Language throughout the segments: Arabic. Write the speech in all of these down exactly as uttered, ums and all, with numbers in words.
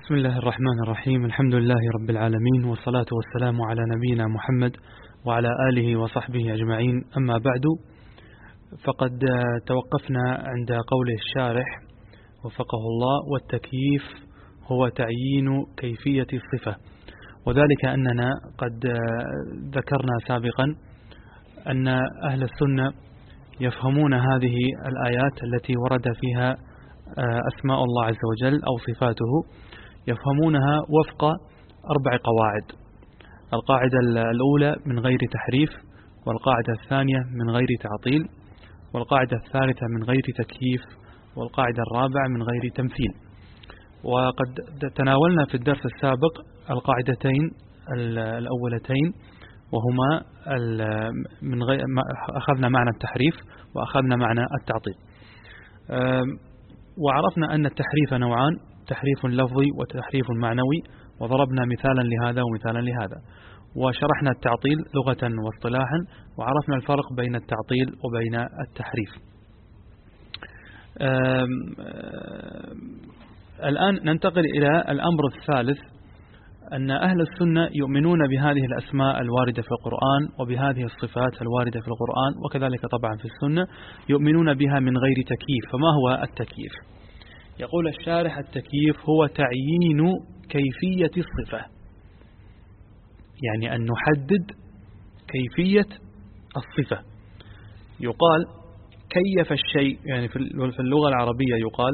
بسم الله الرحمن الرحيم. الحمد لله رب العالمين، والصلاة والسلام على نبينا محمد وعلى آله وصحبه أجمعين. أما بعد، فقد توقفنا عند قول الشارح وفقه الله: والتكييف هو تعيين كيفية الصفة. وذلك أننا قد ذكرنا سابقا أن أهل السنة يفهمون هذه الآيات التي ورد فيها أسماء الله عز وجل أو صفاته، يفهمونها وفق أربع قواعد. القاعدة الأولى: من غير تحريف، والقاعدة الثانية: من غير تعطيل، والقاعدة الثالثة: من غير تكييف، والقاعدة الرابعة: من غير تمثيل. وقد تناولنا في الدرس السابق القاعدتين الأولتين، وهما من غير أخذنا معنى التحريف وأخذنا معنى التعطيل، وعرفنا أن التحريف نوعان: تحريف لفظي وتحريف معنوي، وضربنا مثالا لهذا ومثالا لهذا. وشرحنا التعطيل لغة واصطلاحا، وعرفنا الفرق بين التعطيل وبين التحريف. آم آم الآن ننتقل إلى الأمر الثالث، أن أهل السنة يؤمنون بهذه الأسماء الواردة في القرآن وبهذه الصفات الواردة في القرآن، وكذلك طبعا في السنة يؤمنون بها من غير تكييف. فما هو التكييف؟ يقول الشارح: التكييف هو تعيين كيفية الصفة، يعني أن نحدد كيفية الصفة. يقال كيف الشيء، يعني في اللغة العربية يقال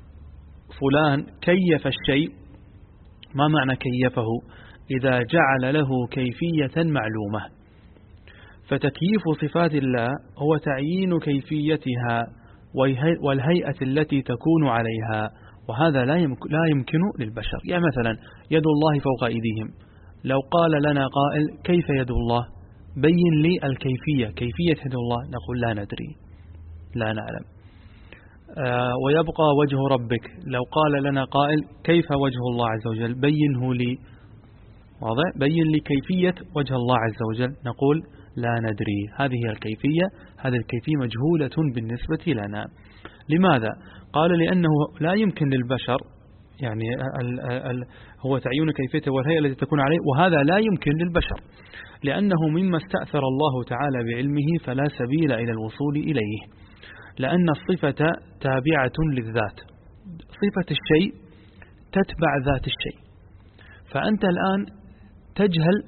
فلان كيف الشيء. ما معنى كيفه؟ إذا جعل له كيفية معلومة. فتكييف صفات الله هو تعيين كيفيتها والهيئة التي تكون عليها، وهذا لا لا يمكن للبشر. يعني مثلا يد الله فوق أيديهم، لو قال لنا قائل: كيف يد الله؟ بين لي الكيفية، كيفية يد الله. نقول: لا ندري، لا نعلم. آه ويبقى وجه ربك، لو قال لنا قائل: كيف وجه الله عز وجل؟ بينه لي. واضح؟ بين لي كيفية وجه الله عز وجل. نقول: لا ندري. هذه هي الكيفية، هذه الكيفية مجهولة بالنسبة لنا. لماذا؟ قال: لأنه لا يمكن للبشر، يعني ال ال هو تعيين كيفيته والهيئة التي تكون عليه، وهذا لا يمكن للبشر، لأنه مما استأثر الله تعالى بعلمه فلا سبيل إلى الوصول إليه، لأن الصفة تابعة للذات. صفة الشيء تتبع ذات الشيء. فأنت الآن تجهل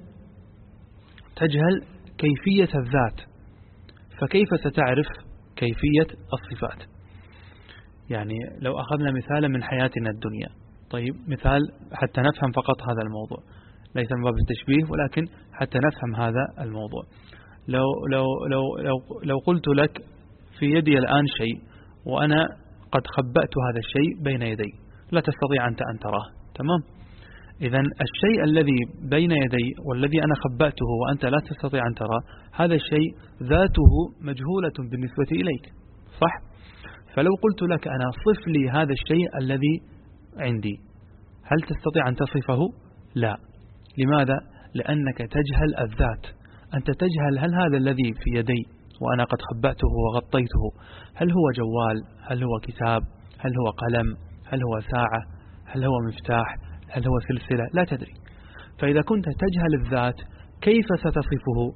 تجهل كيفية الذات، فكيف ستعرف كيفية الصفات؟ يعني لو أخذنا مثالا من حياتنا الدنيا، طيب مثال حتى نفهم فقط هذا الموضوع، ليس من باب التشبيه ولكن حتى نفهم هذا الموضوع. لو لو لو لو, لو قلت لك: في يدي الآن شيء وأنا قد خبأت هذا الشيء بين يدي، لا تستطيع أنت أن تراه، تمام؟ إذن الشيء الذي بين يدي والذي أنا خبأته وأنت لا تستطيع أن تراه، هذا الشيء ذاته مجهولة بالنسبة إليك، صح؟ فلو قلت لك أنا: صف لي هذا الشيء الذي عندي، هل تستطيع أن تصفه؟ لا. لماذا؟ لأنك تجهل الذات. أنت تجهل هل هذا الذي في يدي وأنا قد خبأته وغطيته هل هو جوال؟ هل هو كتاب؟ هل هو قلم؟ هل هو ساعة؟ هل هو مفتاح؟ هل هو سلسلة؟ لا تدري. فإذا كنت تجهل الذات كيف ستصفه؟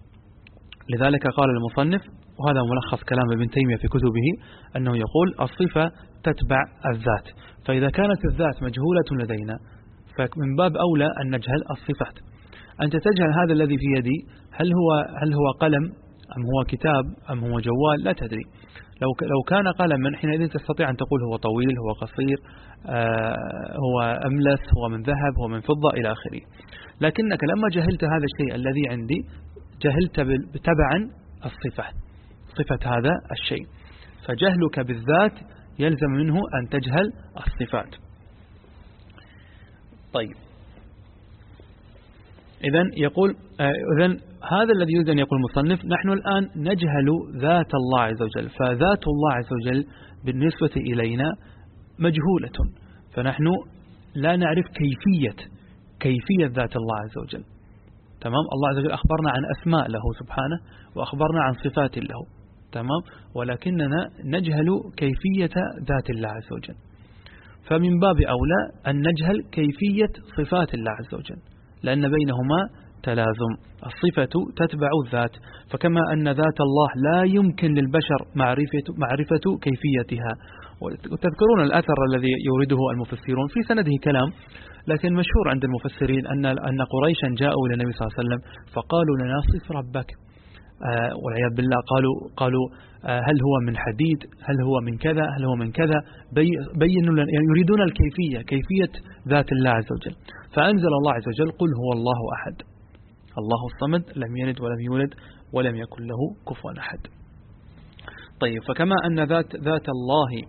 لذلك قال المصنف، وهذا ملخص كلام ابن تيمية في كتبه، أنه يقول: الصفة تتبع الذات. فإذا كانت الذات مجهولة لدينا فمن باب أولى أن نجهل الصفات. أنت تجهل هذا الذي في يدي هل هو هل هو قلم أم هو كتاب أم هو جوال؟ لا تدري. لو لو كان قلما حينئذ تستطيع أن تقول هو طويل، هو قصير، آه هو أملس، هو من ذهب، هو من فضة، إلى آخره. لكنك لما جهلت هذا الشيء الذي عندي جهلت تبعا الصفة، صفة هذا الشيء. فجهلك بالذات يلزم منه أن تجهل الصفات. طيب، إذن يقول آه إذن هذا الذي يريد أن يقول المصنف: نحن الآن نجهل ذات الله عز وجل، فذات الله عز وجل بالنسبة إلينا مجهولة، فنحن لا نعرف كيفية كيفية ذات الله عز وجل. تمام؟ الله عز وجل أخبرنا عن أسماء له سبحانه، وأخبرنا عن صفات له، تمام؟ ولكننا نجهل كيفية ذات الله عز وجل. فمن باب أولى أن نجهل كيفية صفات الله عز وجل، لأن بينهما تلازم، الصفة تتبع الذات، فكما أن ذات الله لا يمكن للبشر معرفة, معرفة كيفيتها. وتذكرون الأثر الذي يورده المفسرون في سنده كلام، لكن مشهور عند المفسرين أن أن قريشا جاءوا إلى النبي صلى الله عليه وسلم فقالوا لنا صف ربك، آه والعياذ بالله، قالوا قالوا آه هل هو من حديد، هل هو من كذا، هل هو من كذا، بي بينوا لنا، يعني يريدون الكيفية، كيفية ذات الله عز وجل. فأنزل الله عز وجل قل هو الله أحد الله الصمد لم يلد ولم يولد ولم يكن له كفوا أحد. طيب، فكما أن ذات ذات الله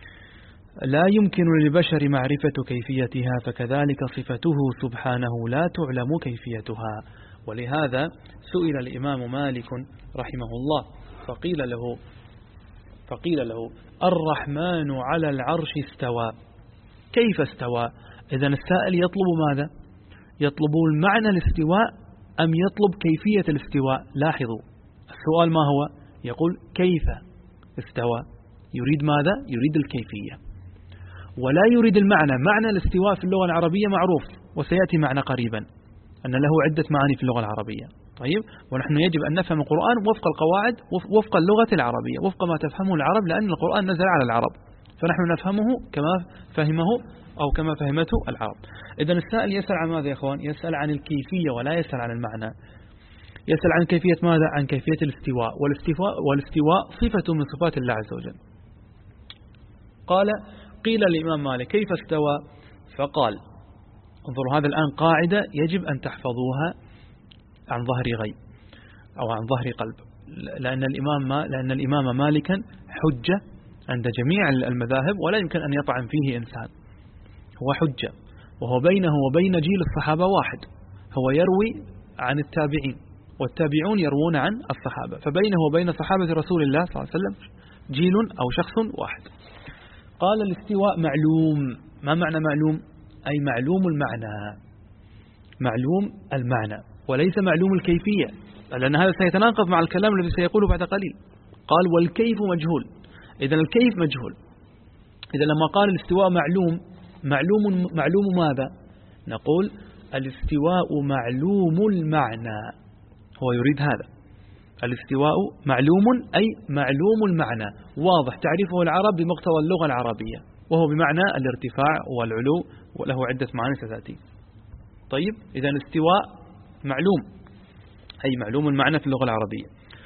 لا يمكن للبشر معرفة كيفيتها، فكذلك صفته سبحانه لا تعلم كيفيتها. ولهذا سئل الإمام مالك رحمه الله فقيل له فقيل له الرحمن على العرش استوى، كيف استوى؟ إذن السائل يطلب ماذا؟ يطلب المعنى الاستواء أم يطلب كيفية الاستواء؟ لاحظوا السؤال ما هو؟ يقول كيف استوى، يريد ماذا؟ يريد الكيفية ولا يريد المعنى. معنى الاستواء في اللغة العربية معروف وسيأتي معنا قريبا أن له عدة معاني في اللغة العربية. طيب، ونحن يجب أن نفهم القرآن وفق القواعد، وفق اللغة العربية، وفق ما تفهمه العرب، لأن القرآن نزل على العرب، فنحن نفهمه كما فهمه أو كما فهمته العرب. إذن السائل يسأل عن ماذا يا أخوان؟ يسأل عن الكيفية ولا يسأل عن المعنى. يسأل عن كيفية ماذا؟ عن كيفية الاستواء، والاستواء, والاستواء صفة من صفات الله عز وجل. قال قيل الإمام مالك كيف استوى؟ فقال انظروا، هذا الآن قاعدة يجب أن تحفظوها عن ظهر غيب أو عن ظهر قلب، لأن الإمام ما لأن الإمام مالكا حجة عند جميع المذاهب ولا يمكن أن يطعن فيه إنسان، هو حجة، وهو بينه وبين جيل الصحابة واحد، هو يروي عن التابعين والتابعون يروون عن الصحابة، فبينه وبين صحابة رسول الله صلى الله عليه وسلم جيل أو شخص واحد. قال الاستواء معلوم. ما معنى معلوم؟ أي معلوم المعنى، معلوم المعنى وليس معلوم الكيفية، لأن هذا سيتناقض مع الكلام الذي سيقوله بعد قليل. قال والكيف مجهول، إذن الكيف مجهول. إذا لما قال الاستواء معلوم، معلوم معلوم ماذا؟ نقول الاستواء معلوم المعنى، هو يريد هذا. الاستواء معلوم أي معلوم المعنى، واضح تعريفه العرب بمقتضى اللغة العربية، وهو بمعنى الارتفاع والعلو، وله عدة معاني ستأتي. طيب، إذا الاستواء معلوم أي معلوم المعنى في اللغة العربية.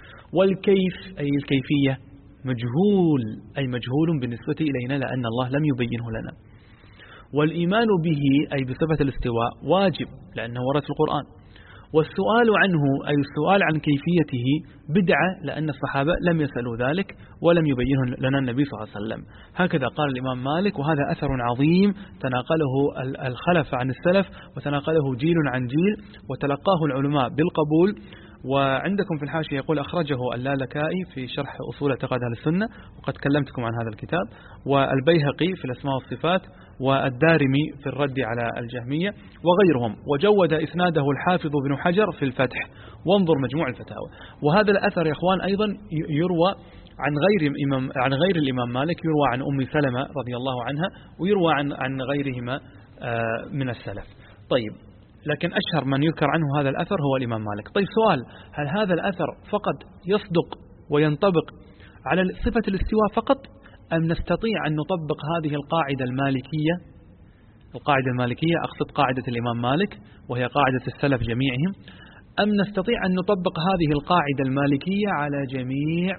والكيف أي الكيفية مجهول أي مجهول بالنسبة إلينا، لأن الله لم يبينه لنا. والإيمان به أي بصفة الاستواء واجب لأنه ورد في القرآن، والسؤال عنه أي السؤال عن كيفيته بدعة، لأن الصحابة لم يسألوا ذلك ولم يبينه لنا النبي صلى الله عليه وسلم. هكذا قال الإمام مالك، وهذا أثر عظيم تناقله الخلف عن السلف وتناقله جيل عن جيل وتلقاه العلماء بالقبول. وعندكم في الحاشية يقول أخرجه اللالكائي في شرح أصول اعتقاد أهل السنة، وقد كلمتكم عن هذا الكتاب، والبيهقي في الأسماء والصفات، والدارمي في الرد على الجهمية وغيرهم، وجود إسناده الحافظ بن حجر في الفتح، وانظر مجموع الفتاوى. وهذا الأثر يا إخوان أيضا يروى عن غير الإمام عن غير الإمام مالك، يروى عن أم سلمة رضي الله عنها، ويروى عن عن غيرهما من السلف. طيب، لكن أشهر من يذكر عنه هذا الأثر هو الإمام مالك. طيب، سؤال، هل هذا الأثر فقط يصدق وينطبق على صفة الاستواء فقط، أم نستطيع أن نطبق هذه القاعدة المالكية؟ القاعدة المالكية أقصد قاعدة الإمام مالك وهي قاعدة السلف جميعهم، أم نستطيع أن نطبق هذه القاعدة المالكية على جميع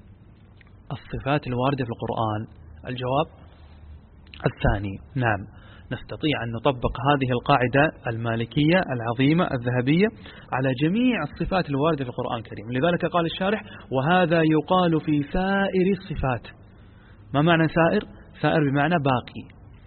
الصفات الواردة في القرآن؟ الجواب الثاني، نعم، نستطيع أن نطبق هذه القاعدة المالكية العظيمة الذهبية على جميع الصفات الواردة في القرآن الكريم. لذلك قال الشارح وهذا يقال في سائر الصفات. ما معنى سائر؟ سائر بمعنى باقي،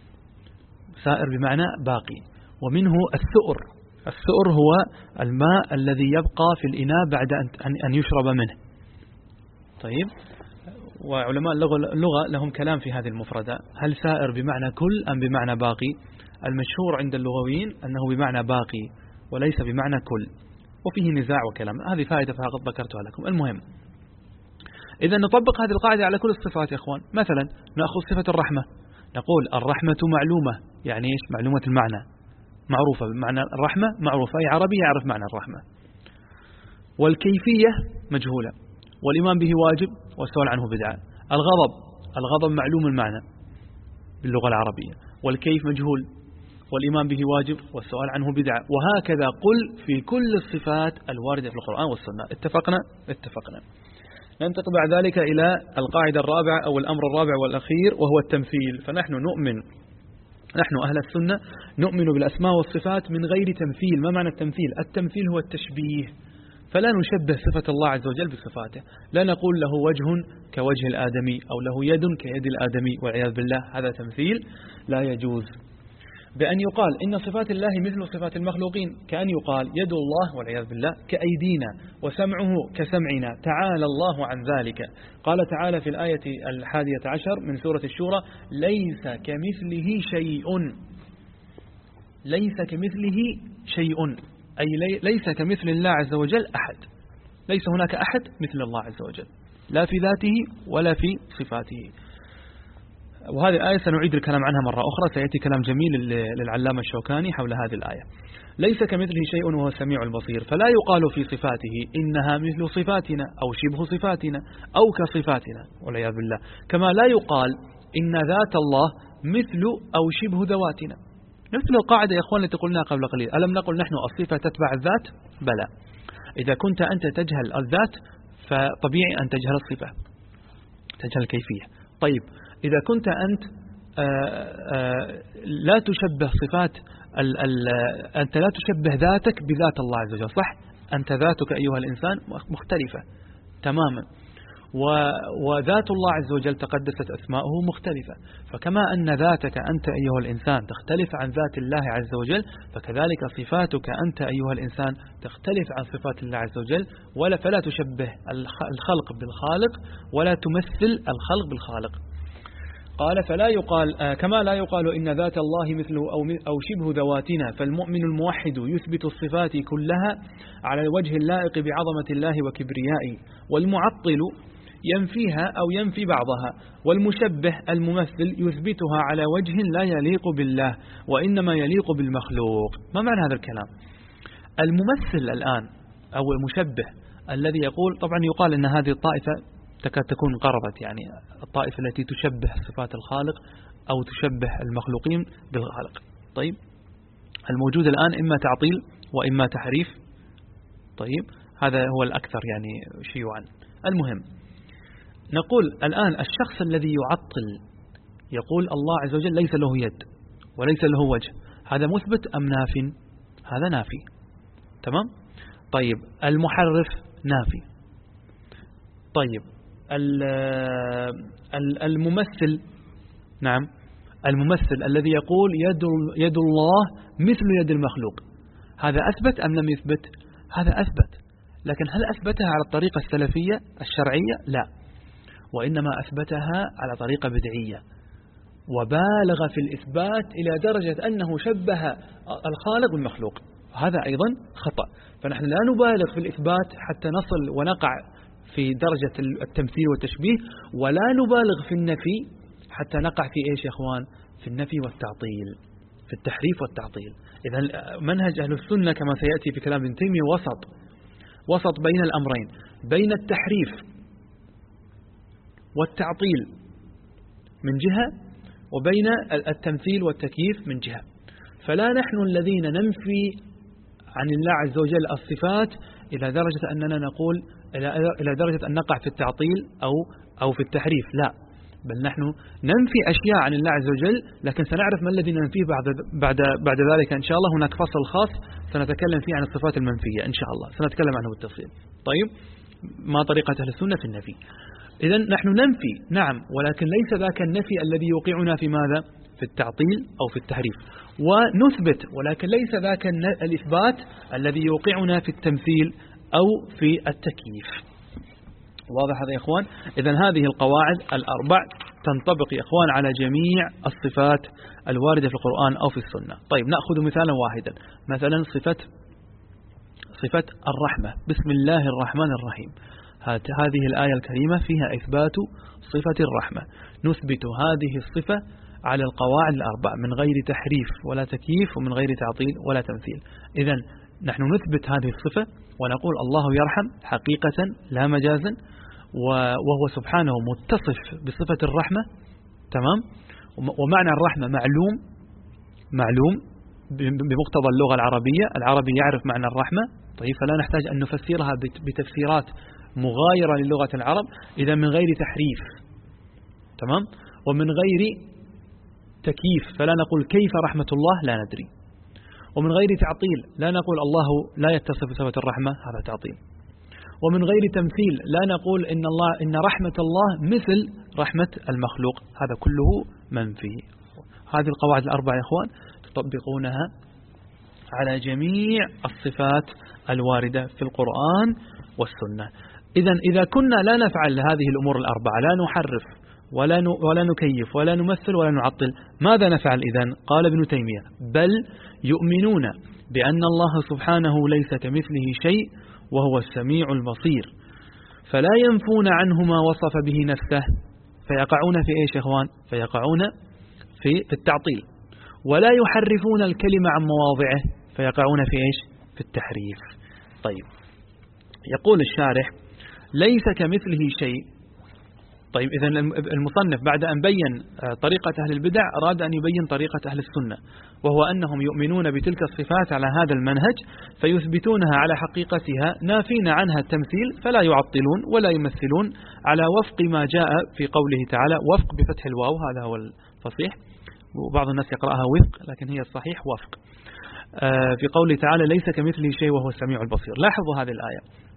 سائر بمعنى باقي. ومنه السؤر. السؤر هو الماء الذي يبقى في الإناء بعد أن يشرب منه. طيب، وعلماء اللغة لهم كلام في هذه المفردة، هل سائر بمعنى كل أم بمعنى باقي؟ المشهور عند اللغويين أنه بمعنى باقي وليس بمعنى كل، وفيه نزاع وكلام، هذه فائدة فقط ذكرتها لكم. المهم، إذا نطبق هذه القاعدة على كل الصفات يا إخوان. مثلا نأخذ صفة الرحمة، نقول الرحمة معلومة، يعني إيش؟ معلومة المعنى، معروفة بمعنى الرحمة معروفة، أي عربي يعرف معنى الرحمة. والكيفية مجهولة، والإيمان به واجب والسؤال عنه بدعة. الغضب، الغضب معلوم المعنى باللغة العربية، والكيف مجهول، والإيمان به واجب والسؤال عنه بدعة. وهكذا قل في كل الصفات الواردة في القرآن والسنة. اتفقنا؟ اتفقنا. ننتقل بعد ذلك إلى القاعدة الرابعة أو الأمر الرابع والأخير، وهو التمثيل. فنحن نؤمن، نحن أهل السنة نؤمن بالأسماء والصفات من غير تمثيل. ما معنى التمثيل؟ التمثيل هو التشبيه، فلا نشبه صفة الله عز وجل بصفاته، لا نقول له وجه كوجه الآدمي أو له يد كيد الآدمي والعياذ بالله، هذا تمثيل لا يجوز. بأن يقال إن صفات الله مثل صفات المخلوقين، كأن يقال يد الله والعياذ بالله كأيدينا، وسمعه كسمعنا، تعالى الله عن ذلك. قال تعالى في الآية الحادية عشر من سورة الشورى: ليس كمثله شيء، ليس كمثله شيء، أي ليس كمثل الله عز وجل أحد، ليس هناك أحد مثل الله عز وجل، لا في ذاته ولا في صفاته. وهذه الآية سنعيد الكلام عنها مرة أخرى، سيأتي كلام جميل للعلامة الشوكاني حول هذه الآية. ليس كمثله شيء وهو السميع البصير، فلا يقال في صفاته إنها مثل صفاتنا أو شبه صفاتنا أو كصفاتنا والعياذ بالله، كما لا يقال إن ذات الله مثل أو شبه ذواتنا. نفس القاعدة يا أخوان التي قلنا قبل قليل، ألم نقل نحن الصفة تتبع الذات؟ بلى. إذا كنت أنت تجهل الذات فطبيعي أن تجهل الصفة، تجهل الكيفية. طيب إذا كنت أنت آآ آآ لا تشبه صفات ال ال أنت لا تشبه ذاتك بذات الله عز وجل، صح؟ أنت ذاتك أيها الإنسان مختلفة تماما، وذات الله عز وجل تقدست أسماؤه مختلفة، فكما أن ذاتك أنت أيها الإنسان تختلف عن ذات الله عز وجل، فكذلك صفاتك أنت أيها الإنسان تختلف عن صفات الله عز وجل، ولا فلا تشبه الخلق بالخالق ولا تمثل الخلق بالخالق. قال فلا يقال آه كما لا يقال إن ذات الله مثله أو, أو شبه ذواتنا، فالمؤمن الموحد يثبت الصفات كلها على الوجه اللائق بعظمة الله وكبريائه، والمعطل ينفيها أو ينفي بعضها، والمشبه الممثل يثبتها على وجه لا يليق بالله وإنما يليق بالمخلوق. ما معنى هذا الكلام؟ الممثل الآن أو المشبه الذي يقول، طبعا يقال أن هذه الطائفة تكاد تكون قربت، يعني الطائفة التي تشبه صفات الخالق أو تشبه المخلوقين بالخالق. طيب الموجود الآن إما تعطيل وإما تحريف، طيب هذا هو الأكثر يعني شيوعا. المهم نقول الآن الشخص الذي يعطل يقول الله عز وجل ليس له يد وليس له وجه، هذا مثبت أم نافي؟ هذا نافي، تمام. طيب المحرف نافي. طيب الممثل، نعم الممثل الذي يقول يد يد الله مثل يد المخلوق، هذا أثبت أم لم يثبت؟ هذا أثبت، لكن هل أثبتها على الطريقة السلفية الشرعية؟ لا، وإنما أثبتها على طريقة بدعية، وبالغ في الإثبات إلى درجة أنه شبه الخالق بالمخلوق، هذا أيضا خطأ. فنحن لا نبالغ في الإثبات حتى نصل ونقع في درجة التمثيل والتشبيه، ولا نبالغ في النفي حتى نقع في إيش يا أخوان؟ في النفي والتعطيل، في التحريف والتعطيل. إذا منهج أهل السنة كما سيأتي في كلام ابن تيمية وسط، وسط بين الأمرين، بين التحريف والتعطيل من جهة وبين التمثيل والتكييف من جهة. فلا نحن الذين ننفي عن الله عز وجل الصفات إلى درجة أننا نقول إلى درجة أن نقع في التعطيل أو أو في التحريف، لا، بل نحن ننفي أشياء عن الله عز وجل، لكن سنعرف ما الذي ننفيه بعد بعد بعد ذلك إن شاء الله. هناك فصل خاص سنتكلم فيه عن الصفات المنفية إن شاء الله، سنتكلم عنه بالتفصيل. طيب ما طريقة أهل السنة في النفي؟ إذن نحن ننفي نعم، ولكن ليس ذاك النفي الذي يوقعنا في ماذا؟ في التعطيل أو في التحريف. ونثبت، ولكن ليس ذاك الإثبات الذي يوقعنا في التمثيل أو في التكييف. واضح هذا يا إخوان؟ إذن هذه القواعد الأربع تنطبق يا إخوان على جميع الصفات الواردة في القرآن أو في السنة. طيب نأخذ مثالا واحدا، مثلا صفة صفة الرحمة، بسم الله الرحمن الرحيم، هذه الآية الكريمة فيها إثبات صفة الرحمة، نثبت هذه الصفة على القواعد الأربع من غير تحريف ولا تكييف ومن غير تعطيل ولا تمثيل. إذن نحن نثبت هذه الصفة ونقول الله يرحم حقيقة لا مجازا، وهو سبحانه متصف بصفة الرحمة، تمام. ومعنى الرحمة معلوم معلوم بمقتضى اللغة العربية، العربي يعرف معنى الرحمة، طيب، فلا نحتاج أن نفسرها بتفسيرات مغايرة للغة العرب، إذا من غير تحريف، تمام، ومن غير تكييف، فلا نقول كيف رحمة الله لا ندري، ومن غير تعطيل، لا نقول الله لا يتصف بصفة الرحمة، هذا تعطيل، ومن غير تمثيل، لا نقول إن الله إن رحمة الله مثل رحمة المخلوق، هذا كله منفي. هذه القواعد الأربعة يا إخوان تطبقونها على جميع الصفات الواردة في القرآن والسنة. إذا إذا كنا لا نفعل هذه الأمور الأربعة، لا نحرف ولا ولا نكيف ولا نمثل ولا نعطل، ماذا نفعل إذن؟ قال ابن تيمية: بل يؤمنون بأن الله سبحانه ليس كمثله شيء وهو السميع البصير، فلا ينفون عنه ما وصف به نفسه، فيقعون في إيش يا إخوان؟ فيقعون في التعطيل، ولا يحرفون الكلمة عن مواضعه، فيقعون في إيش؟ في التحريف. طيب، يقول الشارح: ليس كمثله شيء. طيب، إذا المصنف بعد أن بين طريقة أهل البدع أراد أن يبين طريقة أهل السنة، وهو أنهم يؤمنون بتلك الصفات على هذا المنهج فيثبتونها على حقيقتها نافين عنها التمثيل، فلا يعطلون ولا يمثلون، على وفق ما جاء في قوله تعالى، وفق بفتح الواو، هذا هو الفصيح، وبعض الناس يقرأها وفق لكن هي الصحيح وفق، في قوله تعالى: ليس كمثله شيء وهو السميع البصير. لاحظوا هذه الآية،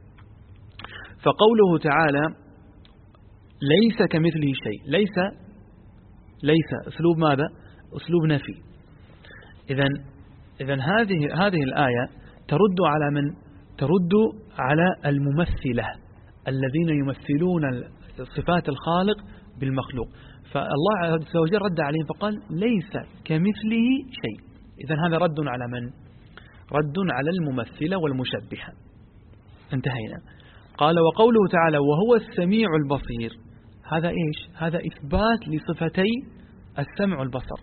فقوله تعالى ليس كمثله شيء، ليس ليس أسلوب ماذا؟ أسلوب نفي. إذن إذن هذه هذه الآية ترد على من؟ ترد على الممثلة الذين يمثلون صفات الخالق بالمخلوق، فالله عز وجل رد عليهم فقال ليس كمثله شيء. إذن هذا رد على من؟ رد على الممثلة والمشبهة. انتهينا. قال: وقوله تعالى: وهو السميع البصير، هذا إيش؟ هذا إثبات لصفتي السمع والبصر،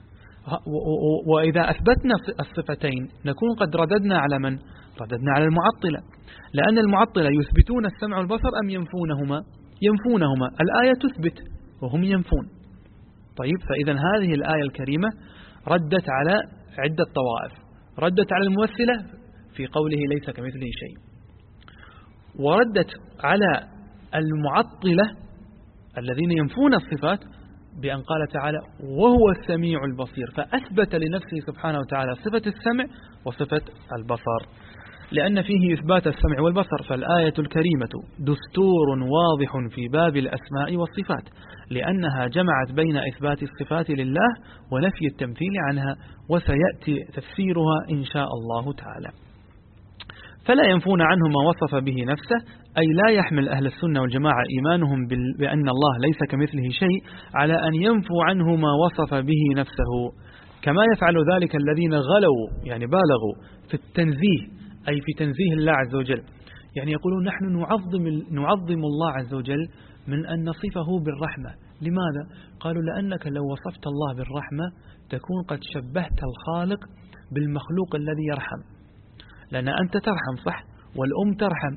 وإذا أثبتنا الصفتين نكون قد رددنا على من؟ رددنا على المعطلة، لأن المعطلة يثبتون السمع والبصر أم ينفونهما؟ ينفونهما. الآية تثبت وهم ينفون. طيب، فإذا هذه الآية الكريمة ردت على عدة طوائف، ردت على الممثلة في قوله ليس كمثله شيء، وردت على المعطلة الذين ينفون الصفات بأن قال تعالى: وهو السميع البصير، فأثبت لنفسه سبحانه وتعالى صفة السمع وصفة البصر، لأن فيه إثبات السمع والبصر. فالآية الكريمة دستور واضح في باب الأسماء والصفات، لأنها جمعت بين إثبات الصفات لله ونفي التمثيل عنها، وسيأتي تفسيرها إن شاء الله تعالى. فلا ينفون عنه ما وصف به نفسه، أي لا يحمل أهل السنة والجماعة إيمانهم بأن الله ليس كمثله شيء على أن ينفوا عنه ما وصف به نفسه، كما يفعل ذلك الذين غلوا، يعني بالغوا في التنزيه، أي في تنزيه الله عز وجل، يعني يقولون نحن نعظم, نعظم الله عز وجل من أن نصفه بالرحمة. لماذا؟ قالوا: لأنك لو وصفت الله بالرحمة تكون قد شبهت الخالق بالمخلوق الذي يرحم، لأن أنت ترحم صح، والأم ترحم،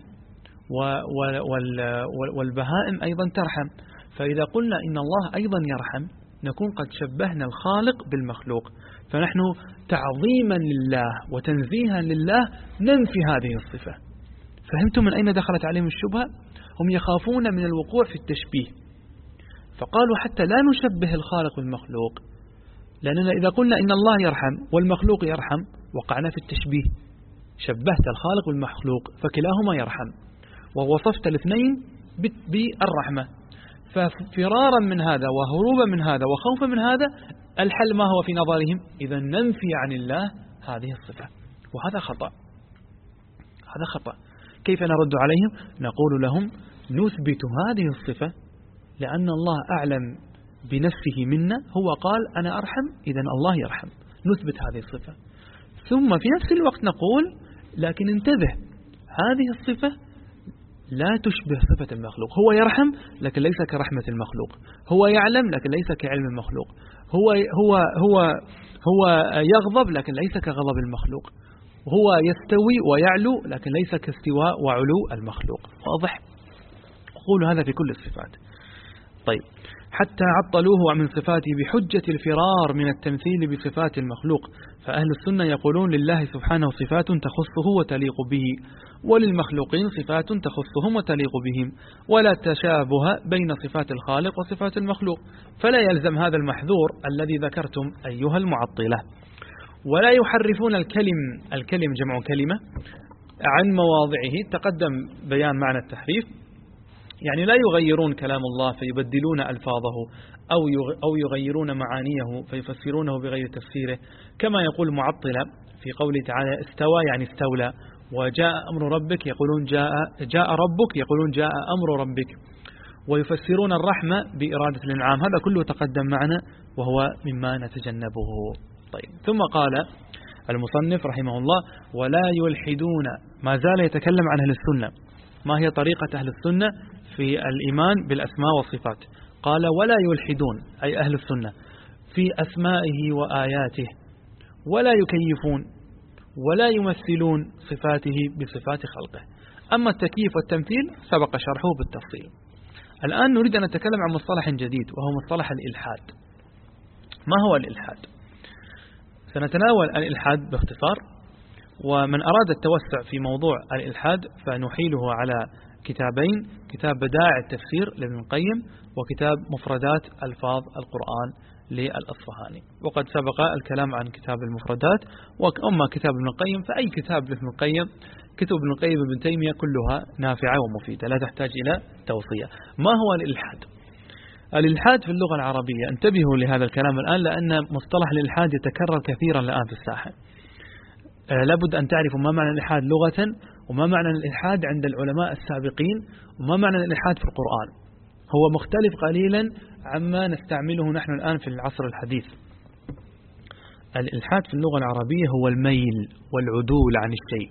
والبهائم أيضا ترحم، فإذا قلنا إن الله أيضا يرحم نكون قد شبهنا الخالق بالمخلوق، فنحن تعظيما لله وتنزيها لله ننفي هذه الصفة. فهمتم من أين دخلت عليهم الشبهة؟ هم يخافون من الوقوع في التشبيه، فقالوا حتى لا نشبه الخالق بالمخلوق، لأننا إذا قلنا إن الله يرحم والمخلوق يرحم وقعنا في التشبيه، شبهت الخالق بالمخلوق فكلاهما يرحم، ووصفت الاثنين بالرحمة، ففرارا من هذا وهروبا من هذا وخوفا من هذا الحل ما هو في نظرهم؟ إذا ننفي عن الله هذه الصفة، وهذا خطأ، هذا خطأ. كيف نرد عليهم؟ نقول لهم نثبت هذه الصفة لأن الله أعلم بنفسه منا، هو قال أنا أرحم، إذا الله يرحم، نثبت هذه الصفة. ثم في نفس الوقت نقول لكن انتبه، هذه الصفة لا تشبه صفة المخلوق، هو يرحم لكن ليس كرحمة المخلوق، هو يعلم لكن ليس كعلم المخلوق، هو هو هو هو يغضب لكن ليس كغضب المخلوق، هو يستوي ويعلو لكن ليس كاستواء وعلو المخلوق. واضح؟ أقول هذا في كل الصفات. طيب، حتى عطلوه من صفاته بحجة الفرار من التمثيل بصفات المخلوق. فأهل السنة يقولون لله سبحانه صفات تخصه وتليق به، وللمخلوقين صفات تخصهم وتليق بهم، ولا تشابه بين صفات الخالق وصفات المخلوق، فلا يلزم هذا المحذور الذي ذكرتم أيها المعطلة. ولا يحرفون الكلم، الكلم جمع كلمة، عن مواضعه، تقدم بيان معنى التحريف، يعني لا يغيرون كلام الله فيبدلون ألفاظه أو أو يغيرون معانيه فيفسرونه بغير تفسيره، كما يقول المعطلة في قوله تعالى استوى يعني استولى، وجاء أمر ربك يقولون جاء جاء ربك يقولون جاء أمر ربك، ويفسرون الرحمة بإرادة الإنعام. هذا كله تقدم معنا وهو مما نتجنبه. طيب، ثم قال المصنف رحمه الله ولا يلحدون، ما زال يتكلم عن أهل السنة، ما هي طريقة أهل السنة في الإيمان بالأسماء والصفات. قال ولا يلحدون أي أهل السنة في أسمائه وآياته، ولا يكيفون ولا يمثلون صفاته بصفات خلقه. أما التكييف والتمثيل سبق شرحه بالتفصيل. الآن نريد أن نتكلم عن مصطلح جديد وهو مصطلح الإلحاد. ما هو الإلحاد؟ سنتناول الإلحاد باختصار، ومن أراد التوسع في موضوع الإلحاد فنحيله على كتابين: كتاب بدائع التفسير لابن القيم، وكتاب مفردات ألفاظ القرآن للأصفهاني. وقد سبق الكلام عن كتاب المفردات، وأما كتاب ابن القيم فأي كتاب لابن القيم، كتب ابن القيم وابن تيمية كلها نافعة ومفيدة لا تحتاج إلى توصية. ما هو الإلحاد؟ الإلحاد في اللغة العربية، انتبهوا لهذا الكلام الآن لأن مصطلح الإلحاد يتكرر كثيرا الآن في الساحة. آه لابد أن تعرفوا ما معنى الإلحاد لغة، وما معنى الإلحاد عند العلماء السابقين، وما معنى الإلحاد في القرآن. هو مختلف قليلا عما نستعمله نحن الآن في العصر الحديث. الإلحاد في اللغة العربية هو الميل والعدول عن الشيء،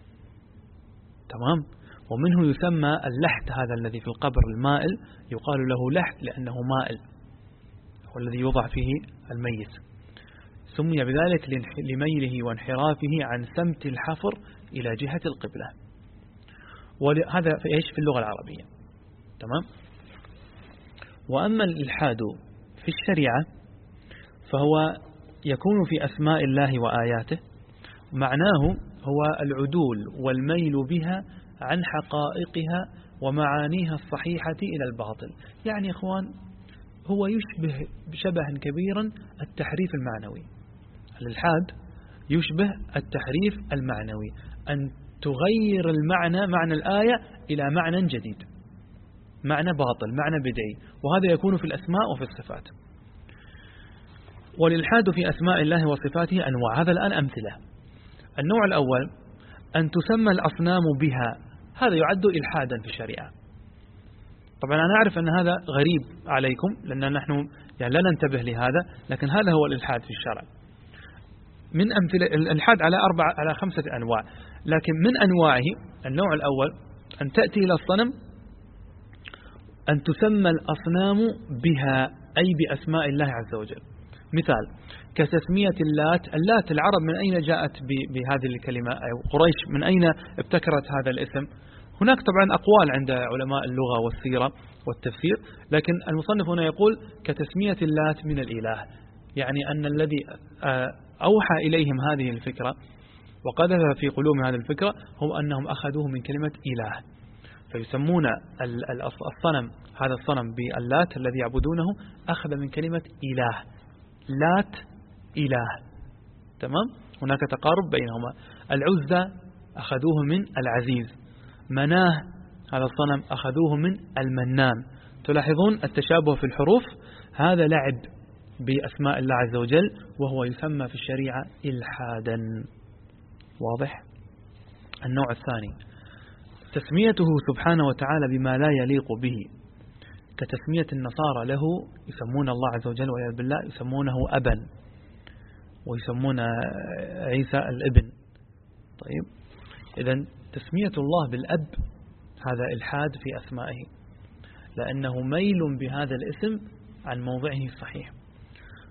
تمام؟ ومنه يسمى اللحد، هذا الذي في القبر المائل يقال له لحد لأنه مائل، هو الذي يوضع فيه الميت، سمي بذلك لميله وانحرافه عن سمت الحفر إلى جهة القبلة. وهذا في إيش؟ في اللغة العربية، تمام؟ وأما الإلحاد في الشريعة فهو يكون في أسماء الله وآياته، معناه هو العدول والميل بها عن حقائقها ومعانيها الصحيحة إلى الباطل. يعني إخوان هو يشبه شبها كبيرا التحريف المعنوي. الإلحاد يشبه التحريف المعنوي، أن تغير المعنى، معنى الآية، إلى معنى جديد، معنى باطل، معنى بدعي، وهذا يكون في الأسماء وفي الصفات. والإلحاد في أسماء الله وصفاته أنواع، هذا الآن أمثلة. النوع الأول أن تسمى الأصنام بها، هذا يعد إلحادا في الشريعة. طبعا أنا أعرف أن هذا غريب عليكم لأن نحن يعني لا ننتبه لهذا، لكن هذا هو الإلحاد في الشرع. من أمثلة الإلحاد على أربعة على خمسة أنواع، لكن من أنواعه النوع الأول أن تأتي إلى الصنم أن تسمى الأصنام بها أي بأسماء الله عز وجل. مثال كتسمية اللات، اللات العرب من أين جاءت بهذه الكلمة، أو قريش من أين ابتكرت هذا الاسم؟ هناك طبعا أقوال عند علماء اللغة والسيرة والتفسير، لكن المصنف هنا يقول كتسمية اللات من الإله، يعني أن الذي أوحى إليهم هذه الفكرة وقذف في قلوبهم هذه الفكرة هم أنهم أخذوه من كلمة إله، فيسمون الصنم، هذا الصنم باللات الذي يعبدونه أخذ من كلمة إله، لات إله، تمام؟ هناك تقارب بينهما. العزة أخذوه من العزيز، مناه هذا الصنم أخذوه من المنان. تلاحظون التشابه في الحروف، هذا لعب بأسماء الله عز وجل وهو يسمى في الشريعة إلحادا. واضح؟ النوع الثاني تسميته سبحانه وتعالى بما لا يليق به، كتسمية النصارى له، يسمون الله عز وجل والعياذ بالله يسمونه أبا، ويسمون عيسى الابن. طيب، إذن تسمية الله بالأب هذا إلحاد في أسمائه، لأنه ميل بهذا الاسم عن موضعه الصحيح.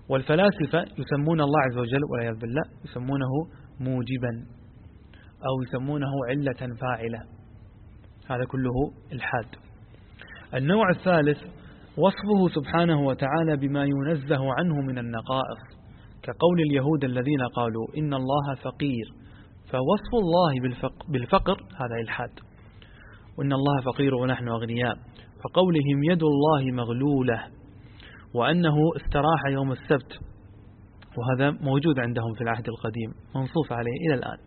والفلاسفة يسمون الله عز وجل والعياذ بالله يسمونه موجبا أو يسمونه علة فاعلة، هذا كله إلحاد. النوع الثالث وصفه سبحانه وتعالى بما ينزه عنه من النقائص، كقول اليهود الذين قالوا إن الله فقير، فوصف الله بالفقر هذا إلحاد، وإن الله فقير ونحن أغنياء، فقولهم يد الله مغلولة، وأنه استراح يوم السبت، وهذا موجود عندهم في العهد القديم منصوص عليه إلى الآن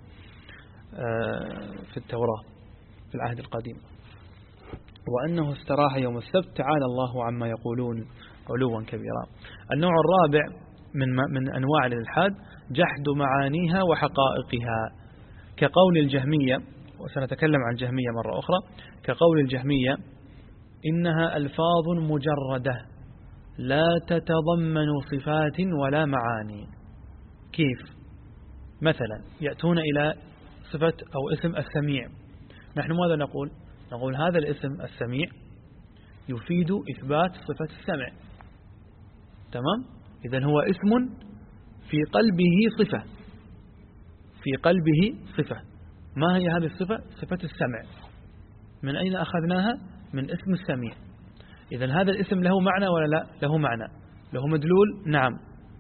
في التوراة في العهد القديم، وأنه استراح يوم السبت، تعالى الله عما يقولون علوا كبيرا. النوع الرابع من من أنواع الإلحاد جحد معانيها وحقائقها، كقول الجهمية، وسنتكلم عن الجهمية مرة أخرى، كقول الجهمية إنها ألفاظ مجردة لا تتضمن صفات ولا معاني. كيف؟ مثلا يأتون إلى صفة أو اسم السميع، نحن ماذا نقول؟ نقول هذا الاسم السميع يفيد إثبات صفة السمع، تمام؟ إذن هو اسم في قلبه صفة، في قلبه صفة. ما هي هذه الصفة؟ صفة السمع. من أين أخذناها؟ من اسم السميع. إذن هذا الاسم له معنى ولا لا؟ له معنى. له مدلول؟ نعم.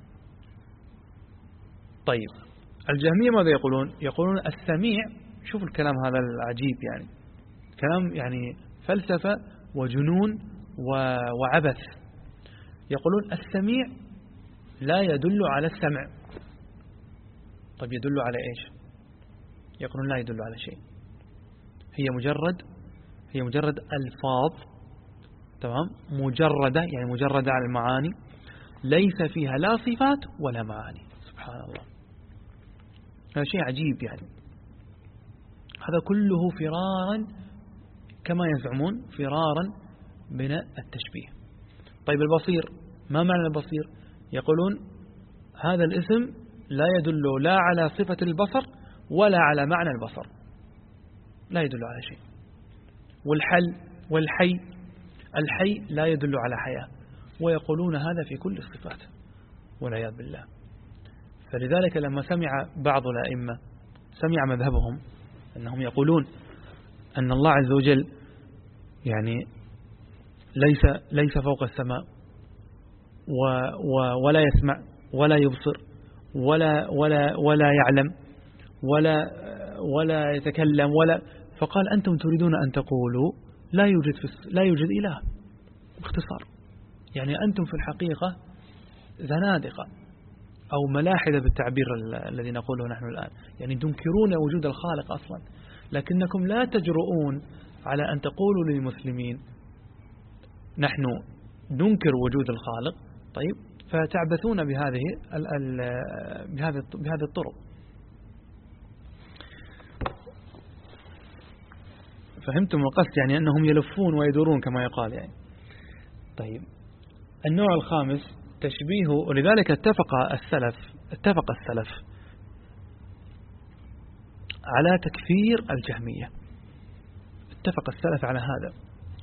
طيب الجهمية ماذا يقولون؟ يقولون السميع، شوف الكلام هذا العجيب، يعني كلام يعني فلسفة وجنون وعبث. يقولون السميع لا يدل على السمع. طيب يدل على إيش؟ يقولون لا يدل على شيء، هي مجرد هي مجرد ألفاظ، تمام، مجردة، يعني مجردة على المعاني، ليس فيها لا صفات ولا معاني. سبحان الله، هذا شيء عجيب. يعني هذا كله فرارا كما يزعمون، فرارا من التشبيه. طيب البصير، ما معنى البصير؟ يقولون هذا الاسم لا يدل لا على صفة البصر ولا على معنى البصر، لا يدل على شيء. والحل والحي، الحي لا يدل على حياة، ويقولون هذا في كل الصفات والعياذ بالله. فلذلك لما سمع بعض الأئمة، سمع مذهبهم أنهم يقولون أن الله عز وجل يعني ليس ليس فوق السماء و و ولا يسمع ولا يبصر ولا ولا ولا يعلم ولا ولا يتكلم ولا، فقال أنتم تريدون أن تقولوا لا يوجد في لا يوجد إله. باختصار يعني أنتم في الحقيقة زنادقة أو ملاحدة بالتعبير الذي نقوله نحن الآن، يعني تنكرون وجود الخالق أصلا، لكنكم لا تجرؤون على أن تقولوا للمسلمين نحن ننكر وجود الخالق. طيب فتعبثون بهذه بهذه بهذه الطرق. فهمتم القصد؟ يعني أنهم يلفون ويدورون كما يقال يعني. طيب النوع الخامس تشبيه، ولذلك اتفق السلف اتفق السلف على تكفير الجهمية، اتفق السلف على هذا،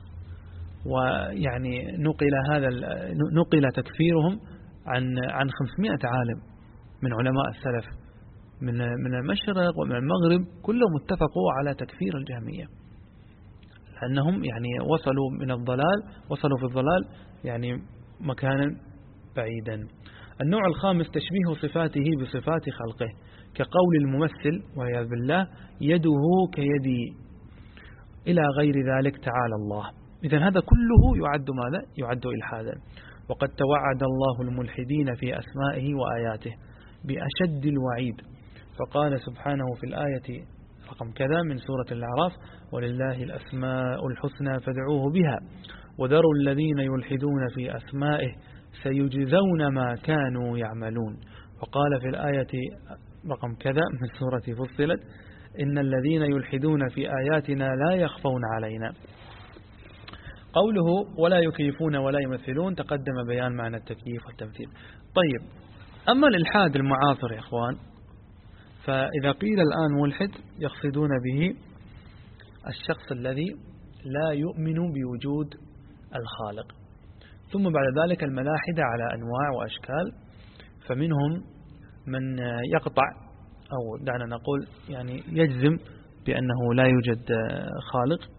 ويعني نقل هذا نقل تكفيرهم عن عن خمسمائة عالم من علماء السلف من من المشرق ومن المغرب، كلهم اتفقوا على تكفير الجهمية، لأنهم يعني وصلوا من الضلال، وصلوا في الضلال يعني مكانا بعيدا. النوع الخامس تشبيه صفاته بصفات خلقه، كقول الممثل والعياذ بالله يده كيدي إلى غير ذلك، تعالى الله. إذن هذا كله يعد ماذا؟ يعد إلحادا. وقد توعد الله الملحدين في أسمائه وآياته بأشد الوعيد، فقال سبحانه في الآية رقم كذا من سورة الأعراف: ولله الأسماء الحسنى فادعوه بها وذروا الذين يلحدون في أسمائه سيجزون ما كانوا يعملون. وقال في الآية رقم كذا من سورة فصلت: إن الذين يلحدون في آياتنا لا يخفون علينا. قوله ولا يكيفون ولا يمثلون تقدم بيان معنى التكييف والتمثيل. طيب أما الإلحاد المعاصر يا إخوان، فإذا قيل الآن ملحد يقصدون به الشخص الذي لا يؤمن بوجود الخالق. ثم بعد ذلك الملاحدة على أنواع وأشكال، فمنهم من يقطع أو دعنا نقول يعني يجزم بأنه لا يوجد خالق،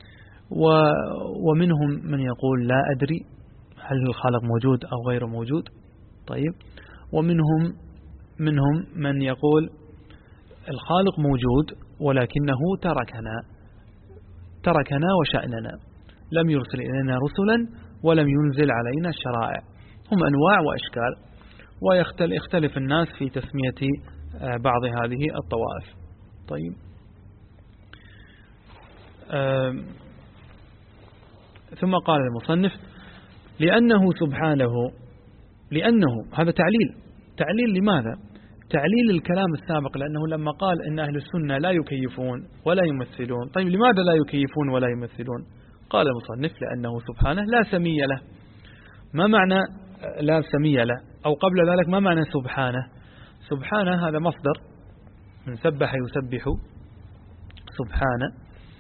ومنهم من يقول لا أدري هل الخالق موجود أو غير موجود. طيب، ومنهم منهم من يقول الخالق موجود ولكنه تركنا تركنا وشأننا، لم يرسل إلينا رسلا ولم ينزل علينا الشرائع. هم أنواع وأشكال، ويختلف الناس في تسمية بعض هذه الطوائف. طيب، ثم قال المصنف لأنه سبحانه، لأنه هذا تعليل تعليل لماذا؟ تعليل الكلام السابق، لأنه لما قال إن أهل السنة لا يكيفون ولا يمثلون. طيب، لماذا لا يكيفون ولا يمثلون؟ قال المصنف لأنه سبحانه لا سمي له. ما معنى لا سمي له؟ أو قبل ذلك ما معنى سبحانه؟ سبحانه هذا مصدر من سبح يسبح سبحانه،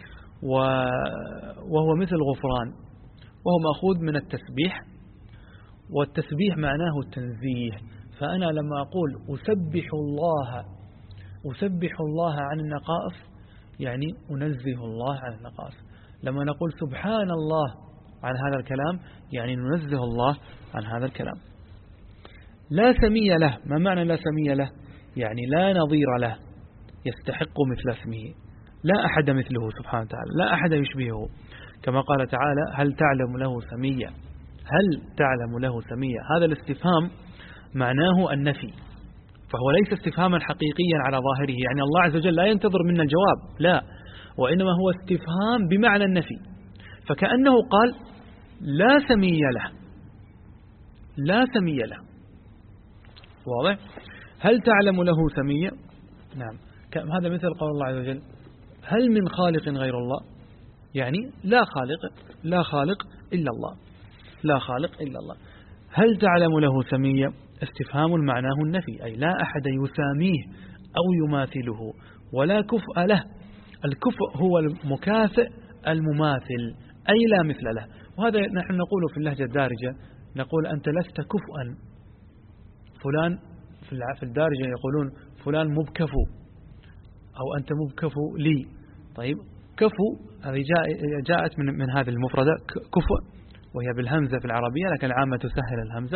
وهو مثل غفران، وهو مأخوذ من التسبيح، والتسبيح معناه التنزيه. فأنا لما أقول أسبح الله أسبح الله عن النقائص يعني أنزه الله عن النقائص. لما نقول سبحان الله عن هذا الكلام يعني ننزه الله عن هذا الكلام. لا سمي له، ما معنى لا سمي له؟ يعني لا نظير له يستحق مثل اسمه، لا أحد مثله سبحانه وتعالى، لا أحد يشبهه، كما قال تعالى هل تعلم له سميا، هل تعلم له سميا. هذا الاستفهام معناه النفي، فهو ليس استفهاما حقيقيا على ظاهره، يعني الله عز وجل لا ينتظر منا الجواب، لا، وإنما هو استفهام بمعنى النفي. فكأنه قال لا سمي له، لا سمي له. واضح؟ هل تعلم له سميا؟ نعم، هذا مثل قول الله عز وجل هل من خالق غير الله، يعني لا خالق لا خالق إلا الله، لا خالق إلا الله. هل تعلم له سميا؟ استفهام معناه النفي، أي لا أحد يساميه أو يماثله ولا كفء له. الكفء هو المكافئ المماثل، أي لا مثل له. وهذا نحن نقول في اللهجة الدارجة، نقول أنت لست كفءا فلان، في الدارجة يقولون فلان مبكفو أو أنت مبكفو لي. طيب، كفو هذه جاءت من من هذه المفردة كفء، وهي بالهمزة في العربية، لكن العامة تسهل الهمزة،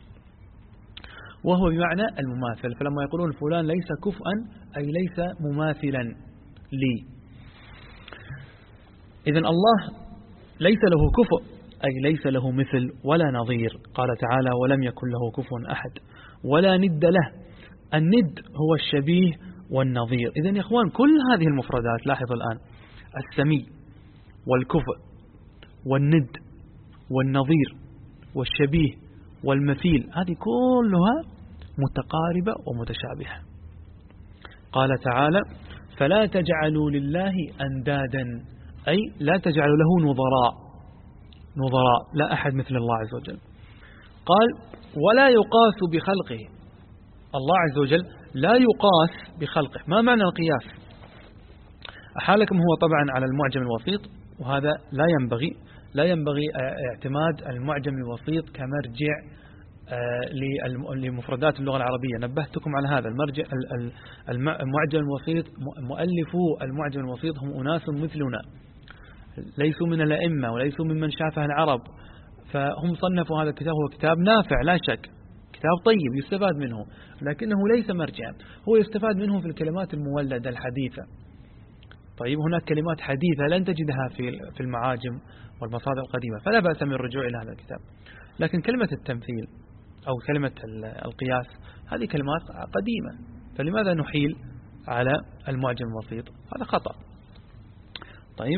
وهو بمعنى المماثل. فلما يقولون فلان ليس كفءا أي ليس مماثلا لي. إذن الله ليس له كفء أي ليس له مثل ولا نظير. قال تعالى ولم يكن له كفء أحد ولا ند له. الند هو الشبيه والنظير. إذن يا إخوان كل هذه المفردات، لاحظوا الآن، السمي والكفء والند والنظير والشبيه والمثيل، هذه كلها متقاربة ومتشابهة. قال تعالى فلا تجعلوا لله أندادا، أي لا تجعلوا له نظراء نظراء لا أحد مثل الله عز وجل. قال ولا يقاس بخلقه، الله عز وجل لا يقاس بخلقه. ما معنى القياس؟ أحالكم هو طبعا على المعجم الوسيط، وهذا لا ينبغي لا ينبغي اعتماد المعجم الوسيط كمرجع لمفردات اللغة العربية. نبهتكم على هذا المرجع. المعجم الوسيط، مؤلفو المعجم الوسيط هم أناس مثلنا، ليسوا من الأئمة وليسوا ممن شافه العرب، فهم صنفوا هذا الكتاب. هو كتاب نافع لا شك، كتاب طيب يستفاد منه، لكنه ليس مرجعا. هو يستفاد منه في الكلمات المولدة الحديثة. طيب، هناك كلمات حديثة لن تجدها في في المعاجم والمصادر القديمة، فلا بأس من الرجوع إلى هذا الكتاب. لكن كلمة التمثيل أو كلمة القياس هذه كلمات قديمة، فلماذا نحيل على المعجم الوسيط؟ هذا خطأ. طيب،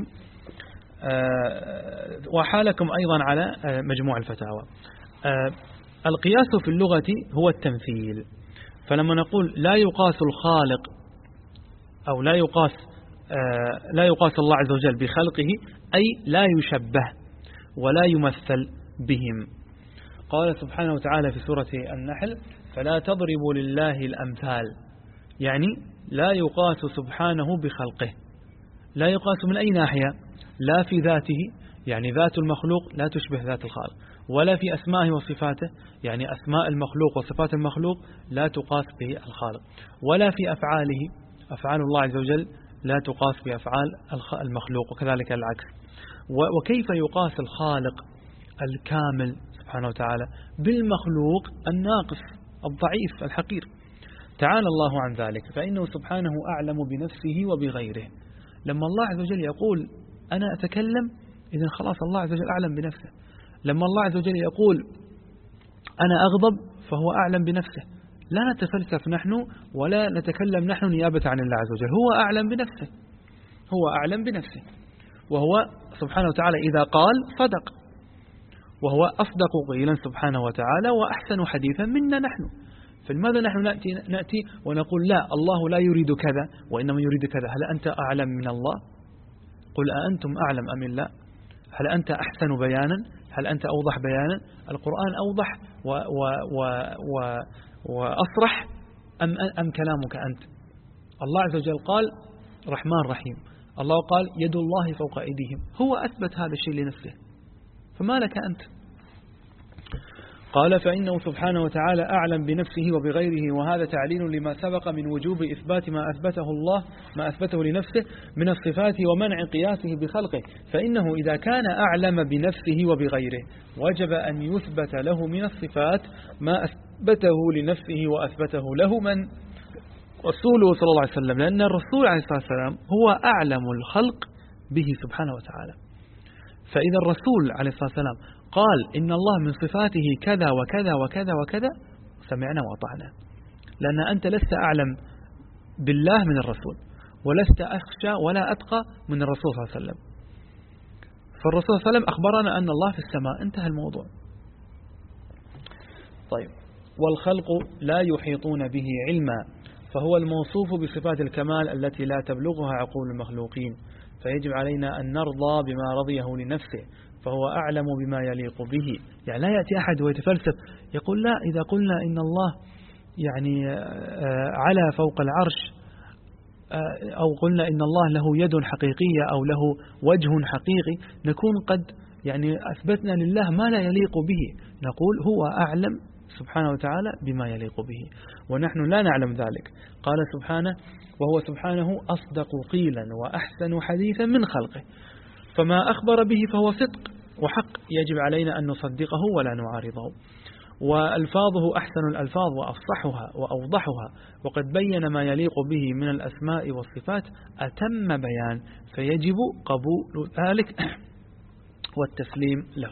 أه وحالكم أيضا على مجموع الفتاوى. أه القياس في اللغة هو التمثيل. فلما نقول لا يقاس الخالق أو لا يقاس أه لا يقاس الله عز وجل بخلقه، أي لا يشبه ولا يمثل بهم. قال سبحانه وتعالى في سورة النحل فلا تضربوا لله الأمثال، يعني لا يقاس سبحانه بخلقه. لا يقاس من أي ناحية؟ لا في ذاته، يعني ذات المخلوق لا تشبه ذات الخالق، ولا في أسمائه وصفاته، يعني أسماء المخلوق وصفات المخلوق لا تقاس به الخالق، ولا في أفعاله، أفعال الله عز وجل لا تقاس بأفعال المخلوق، وكذلك العكس. وكيف يقاس الخالق الكامل سبحانه وتعالى بالمخلوق الناقص الضعيف الحقير؟ تعالى الله عن ذلك، فإنه سبحانه أعلم بنفسه وبغيره. لما الله عز وجل يقول أنا أتكلم، إذن خلاص الله عز وجل أعلم بنفسه. لما الله عز وجل يقول أنا أغضب، فهو أعلم بنفسه. لا نتفلسف نحن ولا نتكلم نحن نيابة عن الله عز وجل، هو أعلم بنفسه، هو أعلم بنفسه. وهو سبحانه وتعالى إذا قال صدق، وهو أصدق قيلا سبحانه وتعالى وأحسن حديثا منا نحن. فلماذا نحن نأتي, نأتي ونقول لا، الله لا يريد كذا وإنما يريد كذا؟ هل أنت أعلم من الله؟ قل أأنتم أعلم أم الله؟ هل أنت أحسن بيانا؟ هل أنت أوضح بيانا؟ القرآن أوضح و و و و وأصرح أم, أم كلامك أنت؟ الله عز وجل قال رحمن رحيم، الله قال يد الله فوق أيديهم، هو أثبت هذا الشيء لنفسه، فما لك أنت؟ قال فإنه سبحانه وتعالى أعلم بنفسه وبغيره، وهذا تعليل لما سبق من وجوب إثبات ما أثبته الله ما أثبته لنفسه من الصفات ومنع قياسه بخلقه. فإنه إذا كان أعلم بنفسه وبغيره وجب أن يثبت له من الصفات ما أثبته لنفسه وأثبته له من رسوله صلى الله عليه وسلم، لأن الرسول عليه الصلاة والسلام هو أعلم الخلق به سبحانه وتعالى. فإذا الرسول عليه الصلاة والسلام قال إن الله من صفاته كذا وكذا وكذا وكذا، سمعنا وأطعنا، لأن أنت لست أعلم بالله من الرسول، ولست أخشى ولا أتقى من الرسول صلى الله عليه وسلم. فالرسول صلى الله عليه وسلم أخبرنا أن الله في السماء، انتهى الموضوع. طيب، والخلق لا يحيطون به علما، فهو الموصوف بصفات الكمال التي لا تبلغها عقول المخلوقين، فيجب علينا أن نرضى بما رضيه لنفسه، فهو أعلم بما يليق به. يعني لا يأتي أحد ويتفلسف يقول لا، إذا قلنا إن الله يعني على فوق العرش، أو قلنا إن الله له يد حقيقية أو له وجه حقيقي، نكون قد يعني أثبتنا لله ما لا يليق به. نقول هو أعلم سبحانه وتعالى بما يليق به، ونحن لا نعلم ذلك. قال سبحانه وهو سبحانه أصدق قيلا وأحسن حديثا من خلقه، فما أخبر به فهو صدق وحق، يجب علينا أن نصدقه ولا نعارضه. وألفاظه أحسن الألفاظ وأفصحها وأوضحها، وقد بين ما يليق به من الأسماء والصفات أتم بيان، فيجب قبول ذلك والتسليم له.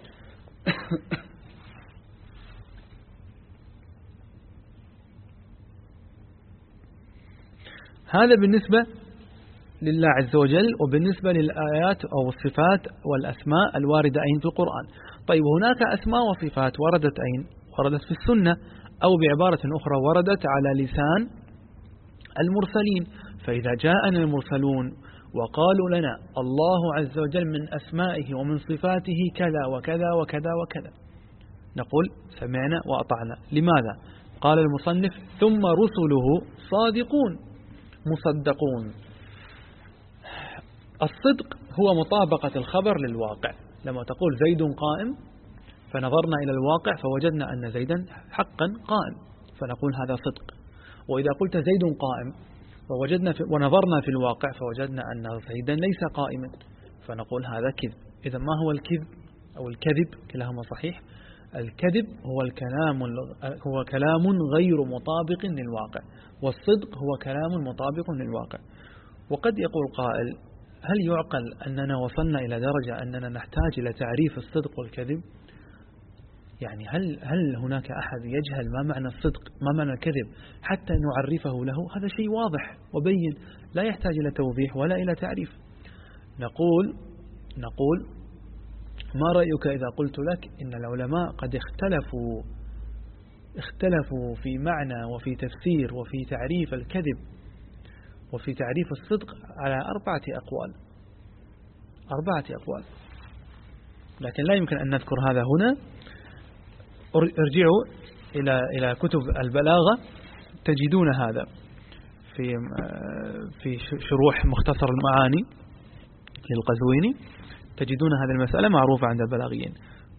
هذا بالنسبة لله عز وجل، وبالنسبة للآيات أو الصفات والأسماء الواردة أين في القرآن. طيب، هناك أسماء وصفات وردت أين؟ وردت في السنة، أو بعبارة أخرى وردت على لسان المرسلين. فإذا جاءنا المرسلون وقالوا لنا الله عز وجل من أسمائه ومن صفاته كذا وكذا وكذا وكذا، نقول سمعنا وأطعنا. لماذا؟ قال المصنف ثم رسله صادقون مصدقون. الصدق هو مطابقة الخبر للواقع. لما تقول زيد قائم، فنظرنا إلى الواقع فوجدنا أن زيدا حقا قائم، فنقول هذا صدق. وإذا قلت زيد قائم فوجدنا في ونظرنا في الواقع فوجدنا أن زيدا ليس قائما، فنقول هذا كذب. إذا ما هو الكذب أو الكذب؟ كلاهما صحيح. الكذب هو الكلام هو كلام غير مطابق للواقع، والصدق هو كلام مطابق للواقع. وقد يقول قائل هل يعقل أننا وصلنا إلى درجة أننا نحتاج إلى تعريف الصدق والكذب؟ يعني هل هل هناك أحد يجهل ما معنى الصدق ما معنى الكذب حتى نعرفه له؟ هذا شيء واضح وبين، لا يحتاج إلى توضيح ولا إلى تعريف. نقول نقول ما رأيك إذا قلت لك إن العلماء قد اختلفوا اختلفوا في معنى وفي تفسير وفي تعريف الكذب وفي تعريف الصدق على أربعة أقوال أربعة أقوال لكن لا يمكن أن نذكر هذا هنا. ارجعوا إلى إلى كتب البلاغة تجدون هذا في في شروح مختصر المعاني للقزويني، تجدون هذه المسألة معروفة عند البلاغيين.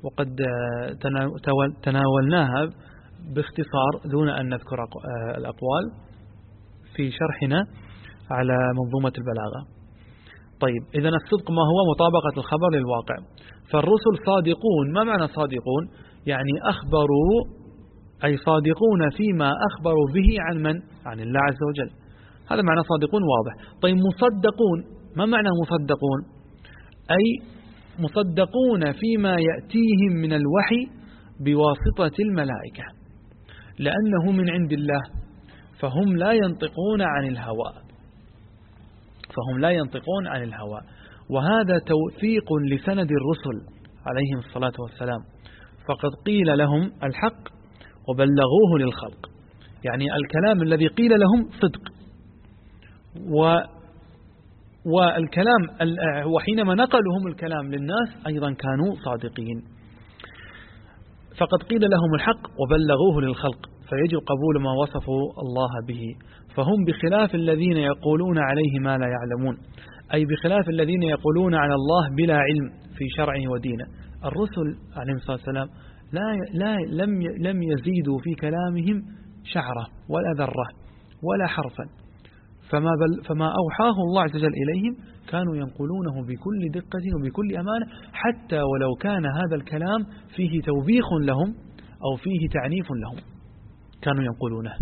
وقد تناولناها باختصار دون أن نذكر الأقوال في شرحنا على منظومة البلاغة. طيب إذن الصدق ما هو؟ مطابقة الخبر للواقع. فالرسل صادقون. ما معنى صادقون؟ يعني أخبروا، أي صادقون فيما أخبروا به عن من؟ عن الله عز وجل. هذا معنى صادقون واضح. طيب مصدقون، ما معنى مصدقون؟ أي مصدقون فيما يأتيهم من الوحي بواسطة الملائكة، لأنه من عند الله، فهم لا ينطقون عن الهوى فهم لا ينطقون عن الهوى وهذا توثيق لسند الرسل عليهم الصلاة والسلام، فقد قيل لهم الحق وبلغوه للخلق. يعني الكلام الذي قيل لهم صدق، و والكلام وحينما نقلهم الكلام للناس أيضا كانوا صادقين. فقد قيل لهم الحق وبلغوه للخلق، فيجب قبول ما وصفوا الله به، فهم بخلاف الذين يقولون عليه ما لا يعلمون، أي بخلاف الذين يقولون على الله بلا علم في شرعه ودينه. الرسل عليهم الصلاة والسلام لا لا لم لم يزيدوا في كلامهم شعرة ولا ذرة ولا حرفا، فما بل فما أوحاه الله عز وجل إليهم كانوا ينقلونه بكل دقة وبكل أمانة، حتى ولو كان هذا الكلام فيه توبيخ لهم أو فيه تعنيف لهم كانوا ينقلونه.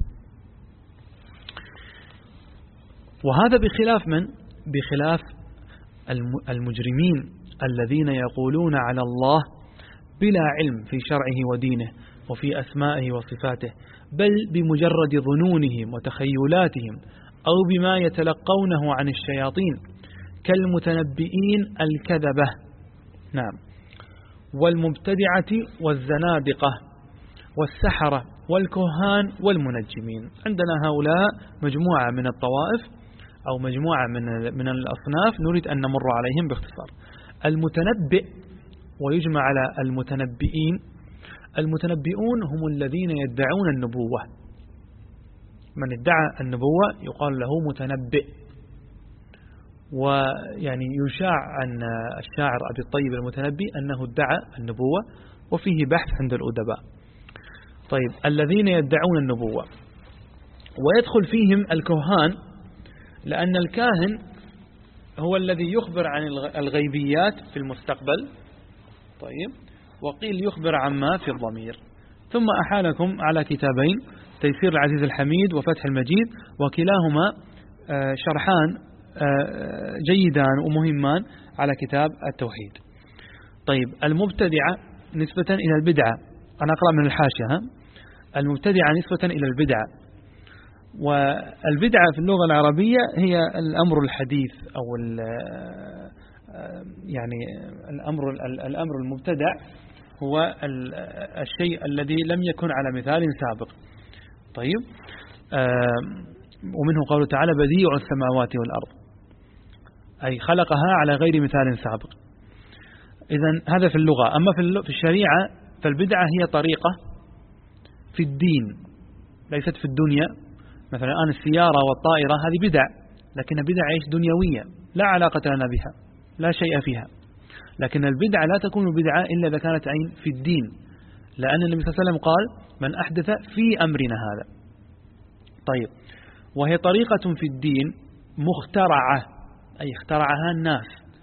وهذا بخلاف من؟ بخلاف المجرمين الذين يقولون على الله بلا علم في شرعه ودينه وفي أسمائه وصفاته، بل بمجرد ظنونهم وتخيلاتهم أو بما يتلقونه عن الشياطين كالمتنبئين الكذبة. نعم. والمبتدعة والزنادقة والسحرة والكهان والمنجمين. عندنا هؤلاء مجموعة من الطوائف أو مجموعة من من الأصناف نريد أن نمر عليهم باختصار. المتنبئ، ويجمع على المتنبئين. المتنبئون هم الذين يدعون النبوة. من ادعى النبوة يقال له متنبئ. ويعني يشاع عن الشاعر أبي الطيب المتنبي أنه ادعى النبوة، وفيه بحث عند الأدباء. طيب الذين يدعون النبوة، ويدخل فيهم الكهان، لأن الكاهن هو الذي يخبر عن الغيبيات في المستقبل. طيب وقيل يخبر عما في الضمير. ثم أحالكم على كتابين، تيسير العزيز الحميد وفتح المجيد، وكلاهما شرحان جيدان ومهمان على كتاب التوحيد. طيب المبتدعة نسبة إلى البدعة، أنا أقرأ من الحاشية. المبتدعة نسبة إلى البدعة، والبدعة في اللغة العربية هي الأمر الحديث أو يعني الأمر الأمر المبتدع هو الشيء الذي لم يكن على مثال سابق. طيب ومنه قوله تعالى بديع السماوات والأرض، أي خلقها على غير مثال سابق. إذن هذا في اللغة. أما في الشريعة فالبدعة هي طريقة في الدين ليست في الدنيا. مثلا الآن السيارة والطائرة هذه بدع، لكنها بدع ايش؟ دنيوية لا علاقة لنا بها، لا شيء فيها. لكن البدعة لا تكون بدعة إلا إذا كانت عين في الدين، لأن النبي صلى الله عليه وسلم قال من أحدث في أمرنا هذا. طيب وهي طريقة في الدين مخترعة، أي اخترعها الناس،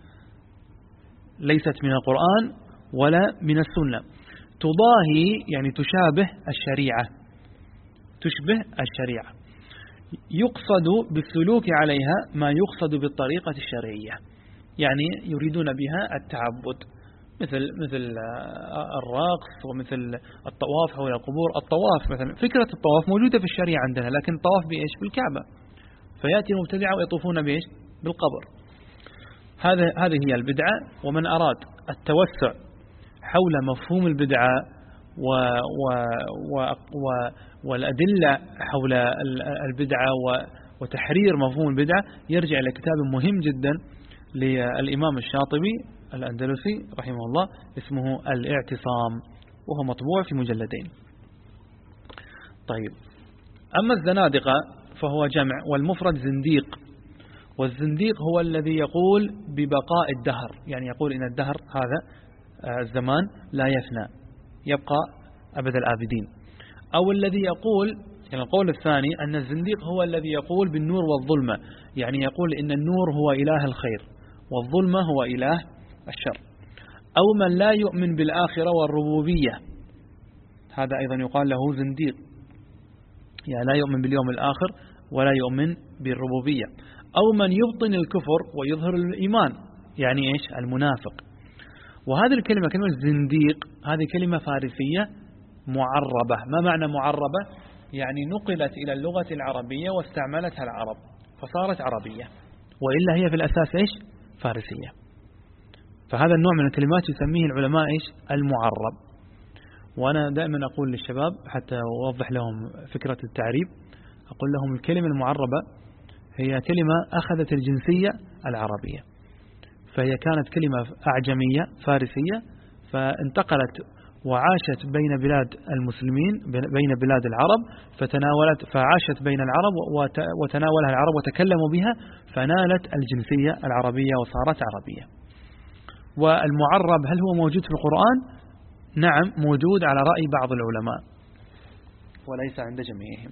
ليست من القرآن ولا من السنة، تضاهي يعني تشابه الشريعة، تشبه الشريعة، يقصد بالسلوك عليها ما يقصد بالطريقة الشرعية، يعني يريدون بها التعبد، مثل مثل الرقص ومثل الطواف حول القبور. الطواف مثلا، فكرة الطواف موجودة في الشريعة عندنا، لكن الطواف بإيش؟ بالكعبة. فيأتي المبتدعة ويطوفون بإيش؟ بالقبر. هذا هذه هي البدعة. ومن أراد التوسع حول مفهوم البدعة و و و و والأدلة حول البدعة وتحرير مفهوم البدعة يرجع إلى كتاب مهم جدا للإمام الشاطبي الأندلسي رحمه الله اسمه الاعتصام، وهو مطبوع في مجلدين. طيب أما الزنادقة فهو جمع، والمفرد زنديق. والزنديق هو الذي يقول ببقاء الدهر، يعني يقول إن الدهر هذا الزمان لا يفنى، يبقى أبد الآبدين. أو الذي يقول، يعني القول الثاني أن الزنديق هو الذي يقول بالنور والظلمة، يعني يقول إن النور هو إله الخير والظلمة هو إله الشر. أو من لا يؤمن بالآخرة والربوبية، هذا أيضا يقال له زنديق، يعني لا يؤمن باليوم الآخر ولا يؤمن بالربوبية. أو من يبطن الكفر ويظهر الإيمان، يعني إيش؟ المنافق. وهذه الكلمة كلمة زنديق هذه كلمة فارسية معربة. ما معنى معربة؟ يعني نقلت إلى اللغة العربية واستعملتها العرب فصارت عربية، وإلا هي في الأساس إيش؟ فارسية. فهذا النوع من الكلمات يسميه العلماء إيش؟ المعرب. وأنا دائما أقول للشباب حتى أوضح لهم فكرة التعريب، أقول لهم الكلمة المعربة هي كلمة أخذت الجنسية العربية، فهي كانت كلمة أعجمية فارسية فانتقلت وعاشت بين بلاد المسلمين بين بلاد العرب، فتناولت فعاشت بين العرب وتناولها العرب وتكلموا بها فنالت الجنسية العربية وصارت عربية. والمعرب هل هو موجود في القرآن؟ نعم موجود على رأي بعض العلماء وليس عند جميعهم.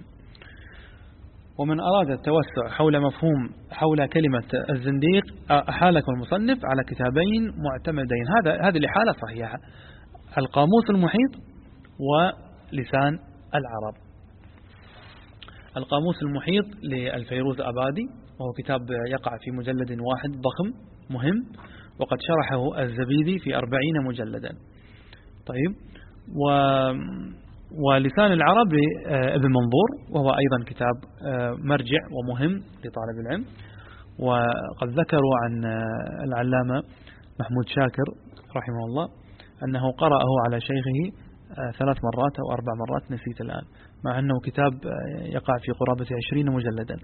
ومن أراد التوسع حول مفهوم حول كلمة الزنديق أحالكم المصنف على كتابين معتمدين، هذا هذه الإحالة صحيحة، القاموس المحيط ولسان العرب. القاموس المحيط للفيروز أبادي، وهو كتاب يقع في مجلد واحد ضخم مهم، وقد شرحه الزبيدي في أربعين مجلدا. طيب، و ولسان العرب ابن منظور، وهو أيضا كتاب مرجع ومهم لطالب العلم. وقد ذكروا عن العلامة محمود شاكر رحمه الله أنه قرأه على شيخه ثلاث مرات أو أربع مرات نسيت الآن، مع أنه كتاب يقع في قرابة عشرين مجلدا.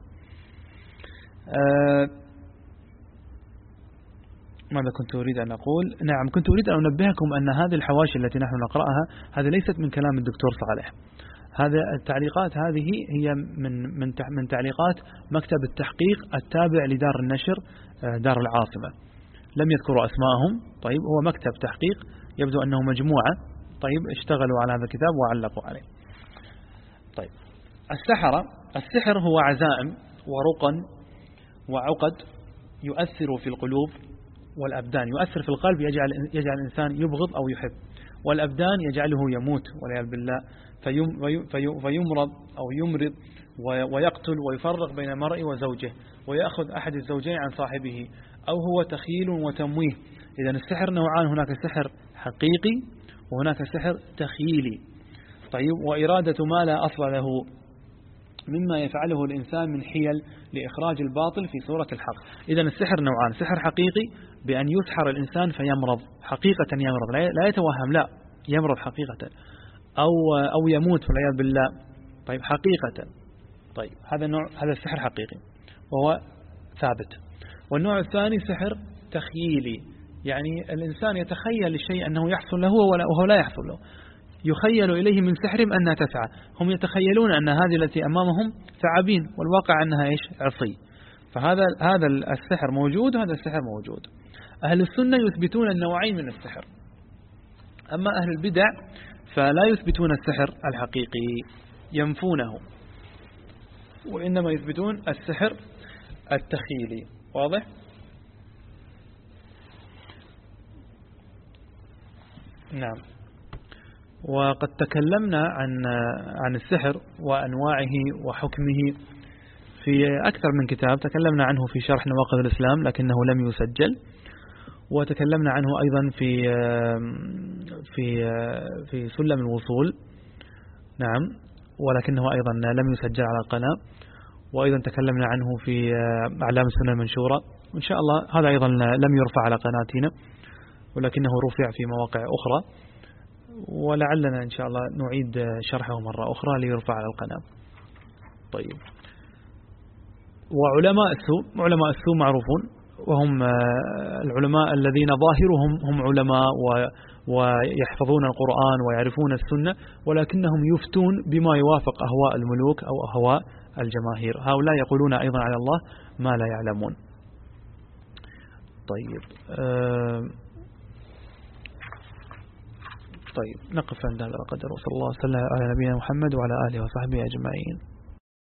ماذا كنت أريد أن أقول؟ نعم كنت أريد أن أنبهكم أن هذه الحواشي التي نحن نقرأها هذه ليست من كلام الدكتور صالح، هذا التعليقات هذه هي من من من تعليقات مكتب التحقيق التابع لدار النشر دار العاصمة، لم يذكروا أسماءهم. طيب، هو مكتب تحقيق يبدو أنه مجموعة، طيب اشتغلوا على هذا الكتاب وعلقوا عليه. طيب، السحرة، السحر هو عزائم ورقن وعقد يؤثر في القلوب والأبدان، يؤثر في القلب يجعل يجعل الإنسان يبغض أو يحب، والأبدان يجعله يموت والعياذ بالله، فيم فيمرض أو يمرض ويقتل ويفرق بين المرء وزوجه ويأخذ أحد الزوجين عن صاحبه، أو هو تخيل وتمويه. إذا السحر نوعان، هناك سحر حقيقي وهناك سحر تخيلي. طيب، وإرادة ما لا أصل له مما يفعله الإنسان من حيل لإخراج الباطل في صورة الحق. إذا السحر نوعان، سحر حقيقي بأن يسحر الإنسان فيمرض حقيقة، يمرض لا يتوهم، لا يمرض حقيقة، أو أو يموت والعياذ بالله. طيب، حقيقة. طيب، هذا النوع، هذا السحر حقيقي وهو ثابت. والنوع الثاني سحر تخييلي، يعني الإنسان يتخيل الشيء أنه يحصل له وهو لا يحصل له، يخيل إليه من سحرهم أنها تسعى، هم يتخيلون أن هذه التي أمامهم ثعابين والواقع أنها إيش؟ عصي. فهذا هذا السحر موجود، هذا السحر موجود. أهل السنة يثبتون النوعين من السحر، أما أهل البدع فلا يثبتون السحر الحقيقي، ينفونه، وإنما يثبتون السحر التخيلي. واضح؟ نعم. وقد تكلمنا عن عن السحر وأنواعه وحكمه في أكثر من كتاب، تكلمنا عنه في شرح نواقض الإسلام لكنه لم يسجل، وتكلمنا عنه أيضا في في في سلم الوصول، نعم، ولكنه أيضا لم يسجل على القناة. وأيضا تكلمنا عنه في أعلام السنة المنشورة، وإن شاء الله هذا أيضا لم يرفع على قناتنا ولكنه رفع في مواقع أخرى، ولعلنا إن شاء الله نعيد شرحه مرة أخرى ليرفع على القناة. طيب، وعلماء السوء، علماء السوء معروفون، وهم العلماء الذين ظاهرهم هم علماء ويحفظون القرآن ويعرفون السنة، ولكنهم يفتون بما يوافق أهواء الملوك أو أهواء الجماهير، هؤلاء يقولون أيضا على الله ما لا يعلمون. طيب، طيب نقف عند هذا القدر، وصلى الله وسلم على نبينا محمد وعلى آله وصحبه أجمعين.